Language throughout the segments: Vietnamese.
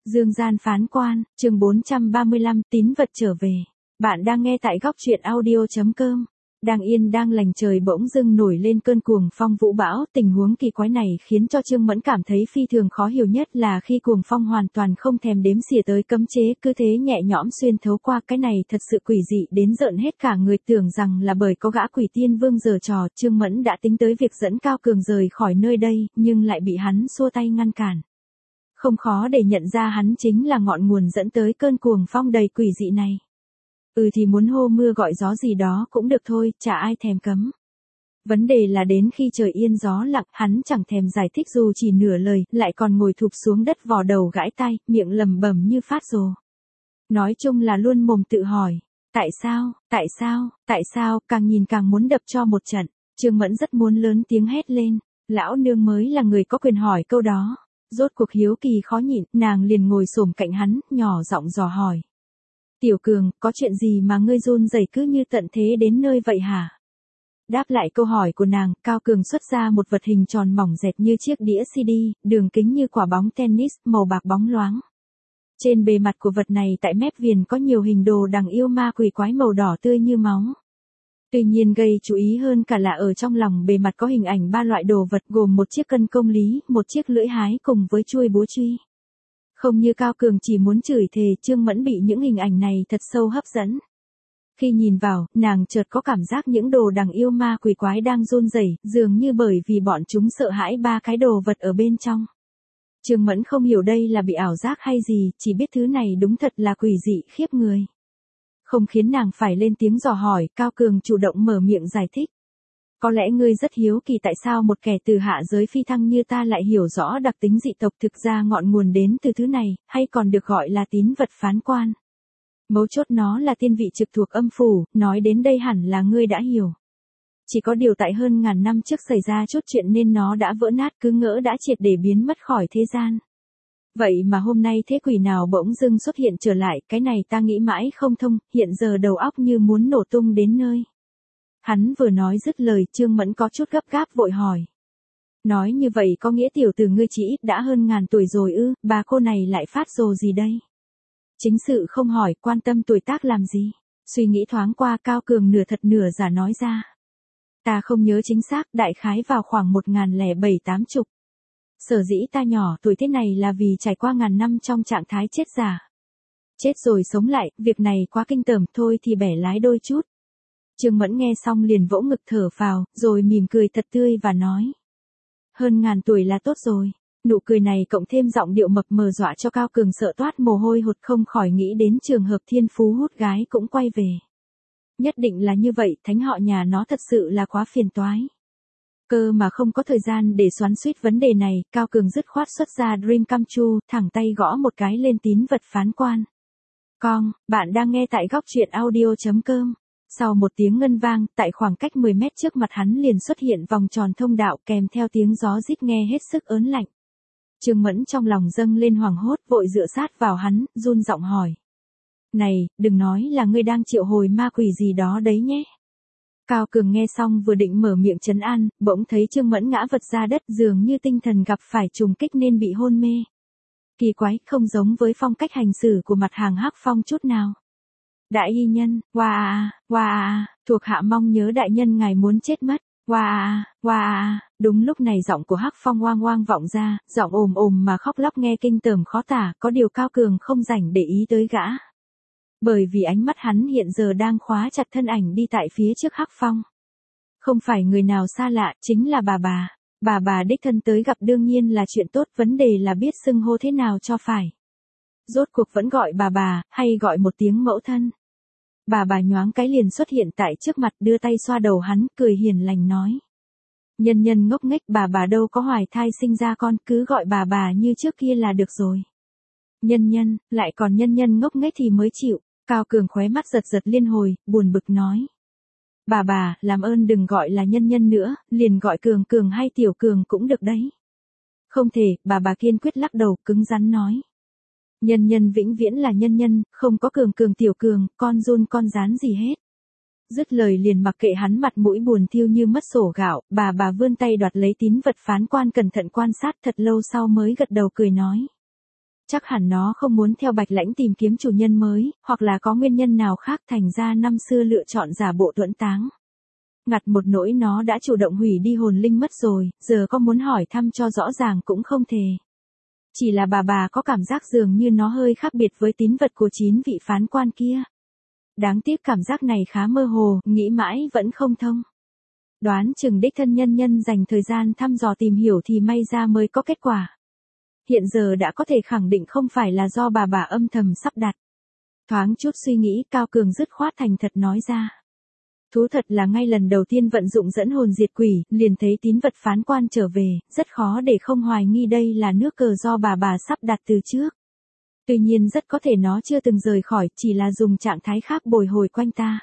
Dương gian phán quan, chương 435, tín vật trở về. Bạn đang nghe tại góc truyện audio.com. Đang yên đang lành trời bỗng dưng nổi lên cơn cuồng phong vũ bão, tình huống kỳ quái này khiến cho Trương Mẫn cảm thấy phi thường khó hiểu nhất là khi cuồng phong hoàn toàn không thèm đếm xỉa tới cấm chế, cứ thế nhẹ nhõm xuyên thấu qua, cái này thật sự quỷ dị đến rợn hết cả người, tưởng rằng là bởi có gã quỷ tiên vương giở trò, Trương Mẫn đã tính tới việc dẫn Cao Cường rời khỏi nơi đây, nhưng lại bị hắn xua tay ngăn cản. Không khó để nhận ra hắn chính là ngọn nguồn dẫn tới cơn cuồng phong đầy quỷ dị này. Thì muốn hô mưa gọi gió gì đó cũng được thôi, chả ai thèm cấm. Vấn đề là đến khi trời yên gió lặng, hắn chẳng thèm giải thích dù chỉ nửa lời, lại còn ngồi thụp xuống đất vò đầu gãi tai, miệng lẩm bẩm như phát rồ. Nói chung là luôn mồm tự hỏi, tại sao, càng nhìn càng muốn đập cho một trận. Trương Mẫn rất muốn lớn tiếng hét lên, lão nương mới là người có quyền hỏi câu đó. Rốt cuộc hiếu kỳ khó nhịn, nàng liền ngồi xổm cạnh hắn, nhỏ giọng dò hỏi. Tiểu Cường, có chuyện gì mà ngươi run rẩy cứ như tận thế đến nơi vậy hả? Đáp lại câu hỏi của nàng, Cao Cường xuất ra một vật hình tròn mỏng dẹt như chiếc đĩa CD, đường kính như quả bóng tennis, màu bạc bóng loáng. Trên bề mặt của vật này tại mép viền có nhiều hình đồ đằng yêu ma quỷ quái màu đỏ tươi như máu. Tuy nhiên gây chú ý hơn cả là ở trong lòng bề mặt có hình ảnh 3 loại đồ vật gồm một chiếc cân công lý, một chiếc lưỡi hái cùng với chuôi búa truy. Không như Cao Cường chỉ muốn chửi thề, Trương Mẫn bị những hình ảnh này thật sâu hấp dẫn. Khi nhìn vào, nàng chợt có cảm giác những đồ đằng yêu ma quỷ quái đang run rẩy, dường như bởi vì bọn chúng sợ hãi 3 cái đồ vật ở bên trong. Trương Mẫn không hiểu đây là bị ảo giác hay gì, chỉ biết thứ này đúng thật là quỷ dị khiếp người. Không khiến nàng phải lên tiếng dò hỏi, Cao Cường chủ động mở miệng giải thích. Có lẽ ngươi rất hiếu kỳ tại sao một kẻ từ hạ giới phi thăng như ta lại hiểu rõ đặc tính dị tộc, thực ra ngọn nguồn đến từ thứ này, hay còn được gọi là tín vật phán quan. Mấu chốt nó là tiên vị trực thuộc âm phủ, nói đến đây hẳn là ngươi đã hiểu. Chỉ có điều tại hơn ngàn năm trước xảy ra chút chuyện nên nó đã vỡ nát, cứ ngỡ đã triệt để biến mất khỏi thế gian. Vậy mà hôm nay thế quỷ nào bỗng dưng xuất hiện trở lại, cái này ta nghĩ mãi không thông, hiện giờ đầu óc như muốn nổ tung đến nơi. Hắn vừa nói dứt lời, Trương Mẫn có chút gấp gáp vội hỏi. Nói như vậy có nghĩa tiểu tử ngươi chỉ ít đã hơn ngàn tuổi rồi ư, bà cô này lại phát rồ gì đây? Chính sự không hỏi, quan tâm tuổi tác làm gì? Suy nghĩ thoáng qua, Cao Cường nửa thật nửa giả nói ra. Ta không nhớ chính xác, đại khái vào khoảng 1007-80. Sở dĩ ta nhỏ tuổi thế này là vì trải qua ngàn năm trong trạng thái chết giả. Chết rồi sống lại, việc này quá kinh tởm, thôi thì bẻ lái đôi chút. Trương Mẫn nghe xong liền vỗ ngực thở phào, rồi mỉm cười thật tươi và nói. Hơn ngàn tuổi là tốt rồi. Nụ cười này cộng thêm giọng điệu mập mờ dọa cho Cao Cường sợ toát mồ hôi hột, không khỏi nghĩ đến trường hợp thiên phú hút gái cũng quay về. Nhất định là như vậy, thánh họ nhà nó thật sự là quá phiền toái. Cơ mà không có thời gian để xoắn xuýt vấn đề này, Cao Cường dứt khoát xuất ra Dream Come True, thẳng tay gõ một cái lên tín vật phán quan. Bạn đang nghe tại góc truyện audio.com. Sau một tiếng ngân vang, tại khoảng cách 10 mét trước mặt hắn liền xuất hiện vòng tròn thông đạo kèm theo tiếng gió rít nghe hết sức ớn lạnh. Trương Mẫn trong lòng dâng lên hoảng hốt, vội dựa sát vào hắn, run giọng hỏi. Này, đừng nói là ngươi đang triệu hồi ma quỷ gì đó đấy nhé. Cao Cường nghe xong vừa định mở miệng trấn an, bỗng thấy Trương Mẫn ngã vật ra đất, dường như tinh thần gặp phải trùng kích nên bị hôn mê. Kỳ quái, không giống với phong cách hành xử của mặt hàng Hắc Phong chút nào. Đại hy nhân, thuộc hạ mong nhớ đại nhân ngài muốn chết mất. Đúng lúc này giọng của Hắc Phong oang oang vọng ra, giọng ồm ồm mà khóc lóc nghe kinh tởm khó tả, có điều Cao Cường không rảnh để ý tới gã. Bởi vì ánh mắt hắn hiện giờ đang khóa chặt thân ảnh đi tại phía trước Hắc Phong. Không phải người nào xa lạ, chính là bà bà. Bà đích thân tới gặp đương nhiên là chuyện tốt, vấn đề là biết xưng hô thế nào cho phải. Rốt cuộc vẫn gọi bà, hay gọi một tiếng mẫu thân. Bà nhoáng cái liền xuất hiện tại trước mặt, đưa tay xoa đầu hắn, cười hiền lành nói. Nhân ngốc nghếch, bà đâu có hoài thai sinh ra con, cứ gọi bà như trước kia là được rồi. Lại còn nhân ngốc nghếch thì mới chịu. Cao Cường khóe mắt giật giật liên hồi, buồn bực nói. Bà, làm ơn đừng gọi là nhân nữa, liền gọi Cường hay Tiểu Cường cũng được đấy. Không thể, bà kiên quyết lắc đầu, cứng rắn nói. Nhân vĩnh viễn là nhân, không có Cường Tiểu Cường, con run con rán gì hết. Dứt lời liền mặc kệ hắn, mặt mũi buồn thiêu như mất sổ gạo, bà vươn tay đoạt lấy tín vật phán quan, cẩn thận quan sát thật lâu sau mới gật đầu cười nói. Chắc hẳn nó không muốn theo Bạch Lãnh tìm kiếm chủ nhân mới, hoặc là có nguyên nhân nào khác thành ra năm xưa lựa chọn giả bộ tuẫn táng. Ngặt một nỗi nó đã chủ động hủy đi hồn linh mất rồi, giờ có muốn hỏi thăm cho rõ ràng cũng không thể. Chỉ là bà có cảm giác dường như nó hơi khác biệt với tín vật của 9 vị phán quan kia. Đáng tiếc cảm giác này khá mơ hồ, nghĩ mãi vẫn không thông. Đoán chừng đích thân nhân nhân dành thời gian thăm dò tìm hiểu thì may ra mới có kết quả. Hiện giờ đã có thể khẳng định không phải là do bà âm thầm sắp đặt. Thoáng chút suy nghĩ, Cao Cường dứt khoát thành thật nói ra. Thú thật là ngay lần đầu tiên vận dụng dẫn hồn diệt quỷ, liền thấy tín vật phán quan trở về, rất khó để không hoài nghi đây là nước cờ do bà sắp đặt từ trước. Tuy nhiên rất có thể nó chưa từng rời khỏi, chỉ là dùng trạng thái khác bồi hồi quanh ta.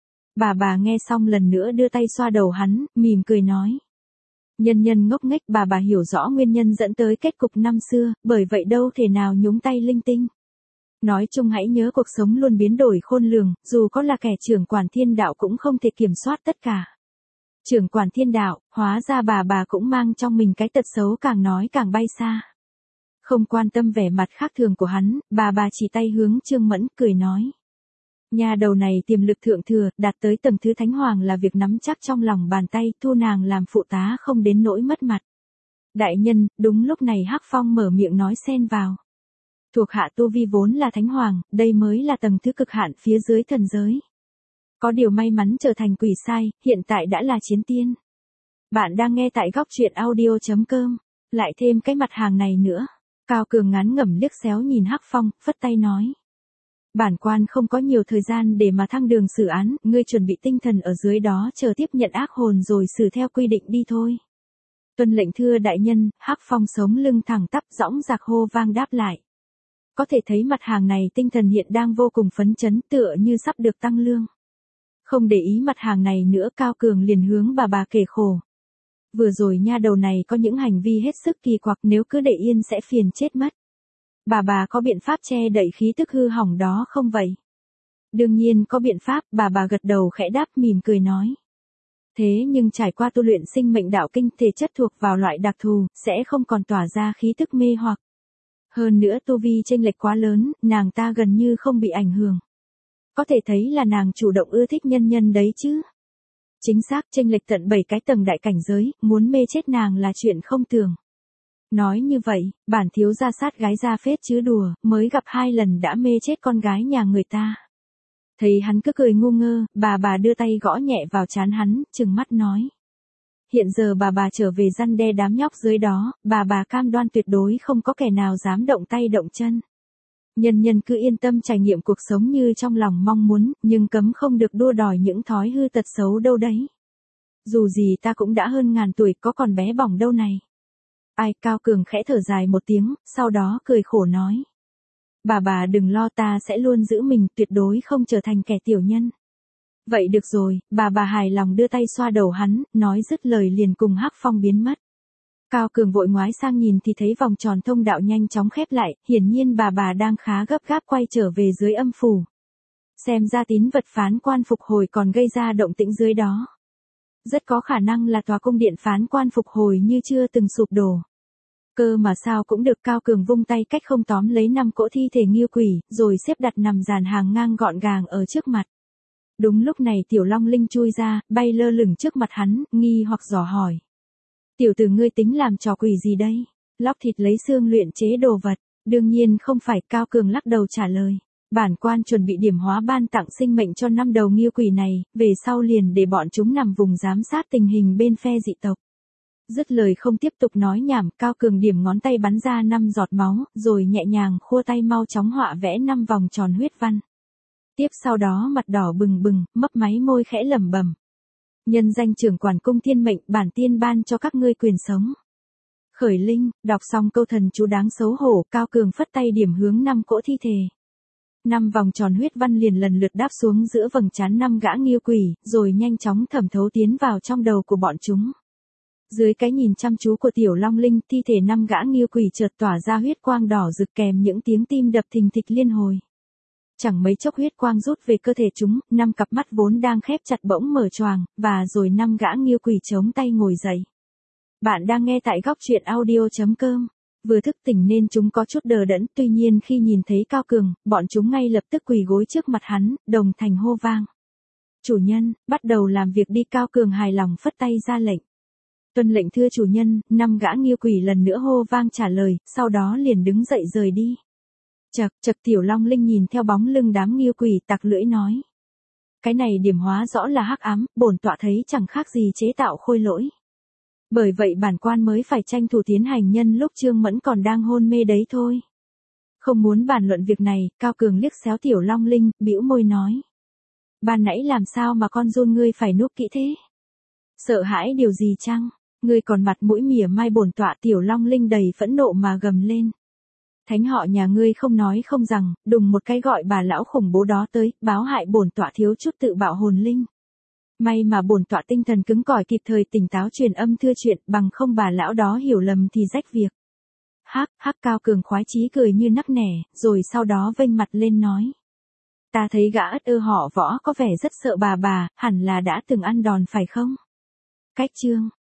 Bà nghe xong lần nữa đưa tay xoa đầu hắn, mỉm cười nói. Nhân nhân ngốc nghếch, bà hiểu rõ nguyên nhân dẫn tới kết cục năm xưa, bởi vậy đâu thể nào nhúng tay linh tinh. Nói chung hãy nhớ cuộc sống luôn biến đổi khôn lường, dù có là kẻ trưởng quản thiên đạo cũng không thể kiểm soát tất cả. Trưởng quản thiên đạo, hóa ra bà cũng mang trong mình cái tật xấu càng nói càng bay xa. Không quan tâm vẻ mặt khác thường của hắn, bà chỉ tay hướng Trương Mẫn, cười nói. Nhà đầu này tiềm lực thượng thừa, đạt tới tầng thứ thánh hoàng là việc nắm chắc trong lòng bàn tay, thu nàng làm phụ tá không đến nỗi mất mặt. Đại nhân, đúng lúc này Hắc Phong mở miệng nói xen vào. Thuộc hạ tu vi vốn là thánh hoàng, đây mới là tầng thứ cực hạn phía dưới thần giới. Có điều may mắn trở thành quỷ sai, hiện tại đã là chiến tiên. Bạn đang nghe tại góc truyện audio.com, lại thêm cái mặt hàng này nữa. Cao Cường ngán ngẩm liếc xéo nhìn Hắc Phong, phất tay nói. Bản quan không có nhiều thời gian để mà thăng đường xử án, ngươi chuẩn bị tinh thần ở dưới đó chờ tiếp nhận ác hồn rồi xử theo quy định đi thôi. Tuân lệnh thưa đại nhân, Hắc Phong sống lưng thẳng tắp dõng dạc hô vang đáp lại. Có thể thấy mặt hàng này tinh thần hiện đang vô cùng phấn chấn, tựa như sắp được tăng lương. Không để ý mặt hàng này nữa, Cao Cường liền hướng bà kể khổ. Vừa rồi nha đầu này có những hành vi hết sức kỳ quặc, nếu cứ để yên sẽ phiền chết mất. Bà có biện pháp che đậy khí tức hư hỏng đó không vậy? Đương nhiên có biện pháp, bà gật đầu khẽ đáp mỉm cười nói. Thế nhưng trải qua tu luyện sinh mệnh đạo kinh, thể chất thuộc vào loại đặc thù, sẽ không còn tỏa ra khí tức mê hoặc. Hơn nữa tu vi chênh lệch quá lớn, nàng ta gần như không bị ảnh hưởng. Có thể thấy là nàng chủ động ưa thích nhân nhân đấy chứ. Chính xác, chênh lệch tận 7 cái tầng đại cảnh giới, muốn mê chết nàng là chuyện không tưởng. Nói như vậy, bản thiếu gia sát gái ra phết chứ đùa, mới gặp 2 lần đã mê chết con gái nhà người ta. Thấy hắn cứ cười ngu ngơ, bà đưa tay gõ nhẹ vào trán hắn, trừng mắt nói. Hiện giờ bà trở về răn đe đám nhóc dưới đó, bà cam đoan tuyệt đối không có kẻ nào dám động tay động chân. Nhân nhân cứ yên tâm trải nghiệm cuộc sống như trong lòng mong muốn, nhưng cấm không được đua đòi những thói hư tật xấu đâu đấy. Dù gì ta cũng đã hơn ngàn tuổi, có còn bé bỏng đâu này. Ai, Cao Cường khẽ thở dài một tiếng, sau đó cười khổ nói. Bà đừng lo, ta sẽ luôn giữ mình, tuyệt đối không trở thành kẻ tiểu nhân. Vậy được rồi, bà hài lòng đưa tay xoa đầu hắn, nói dứt lời liền cùng Hắc Phong biến mất. Cao Cường vội ngoái sang nhìn thì thấy vòng tròn thông đạo nhanh chóng khép lại, hiển nhiên bà đang khá gấp gáp quay trở về dưới âm phủ. Xem ra tín vật phán quan phục hồi còn gây ra động tĩnh dưới đó. Rất có khả năng là tòa cung điện phán quan phục hồi như chưa từng sụp đổ. Cơ mà sao cũng được, Cao Cường vung tay cách không tóm lấy 5 cỗ thi thể nghiêu quỷ, rồi xếp đặt nằm dàn hàng ngang gọn gàng ở trước mặt. Đúng lúc này Tiểu Long Linh chui ra, bay lơ lửng trước mặt hắn, nghi hoặc dò hỏi. Tiểu tử ngươi tính làm trò quỷ gì đây? Lóc thịt lấy xương luyện chế đồ vật, đương nhiên không phải, Cao Cường lắc đầu trả lời. Bản quan chuẩn bị điểm hóa ban tặng sinh mệnh cho 5 đầu nghiêu quỷ này, về sau liền để bọn chúng nằm vùng giám sát tình hình bên phe dị tộc. Dứt lời không tiếp tục nói nhảm, Cao Cường điểm ngón tay bắn ra 5 giọt máu, rồi nhẹ nhàng khua tay mau chóng họa vẽ 5 vòng tròn huyết văn. Tiếp sau đó mặt đỏ bừng bừng, mấp máy môi khẽ lẩm bẩm. Nhân danh trưởng quản cung thiên mệnh, bản tiên ban cho các ngươi quyền sống. Khởi linh, đọc xong câu thần chú đáng xấu hổ, Cao Cường phất tay điểm hướng 5 cỗ thi thể. 5 vòng tròn huyết văn liền lần lượt đáp xuống giữa vầng trán 5 gã nghiêu quỷ, rồi nhanh chóng thẩm thấu tiến vào trong đầu của bọn chúng. Dưới cái nhìn chăm chú của Tiểu Long Linh, thi thể 5 gã nghiêu quỷ chợt tỏa ra huyết quang đỏ rực kèm những tiếng tim đập thình thịch liên hồi. Chẳng mấy chốc huyết quang rút về cơ thể chúng, 5 cặp mắt vốn đang khép chặt bỗng mở choàng, và rồi 5 gã nghiêu quỷ chống tay ngồi dậy. Bạn đang nghe tại góc truyện audio.com. Vừa thức tỉnh nên chúng có chút đờ đẫn, tuy nhiên khi nhìn thấy Cao Cường, bọn chúng ngay lập tức quỳ gối trước mặt hắn, đồng thanh hô vang. Chủ nhân, bắt đầu làm việc đi. Cao Cường hài lòng phất tay ra lệnh. Tuân lệnh thưa chủ nhân. 5 gã Nghiêu Quỷ lần nữa hô vang trả lời, sau đó liền đứng dậy rời đi. Chậc chậc, Tiểu Long Linh nhìn theo bóng lưng đám Nghiêu Quỷ tặc lưỡi nói. Cái này điểm hóa rõ là hắc ám, bổn tọa thấy chẳng khác gì chế tạo khôi lỗi. Bởi vậy bản quan mới phải tranh thủ tiến hành nhân lúc Trương Mẫn còn đang hôn mê đấy thôi. Không muốn bàn luận việc này, Cao Cường liếc xéo Tiểu Long Linh, bĩu môi nói. Ban nãy làm sao mà con run ngươi phải núp kỹ thế? Sợ hãi điều gì chăng? Ngươi còn mặt mũi mỉa mai bổn tọa. Tiểu Long Linh đầy phẫn nộ mà gầm lên. Thánh họ nhà ngươi không nói không rằng, đùng một cái gọi bà lão khủng bố đó tới, báo hại bổn tọa thiếu chút tự bạo hồn linh. May mà bổn tọa tinh thần cứng cỏi kịp thời tỉnh táo truyền âm thưa chuyện, bằng không bà lão đó hiểu lầm thì rách việc. Hắc hắc, Cao Cường khoái chí cười như nắc nẻ, rồi sau đó vênh mặt lên nói. Ta thấy gã ất ơ họ Võ có vẻ rất sợ bà, hẳn là đã từng ăn đòn phải không? Cách chương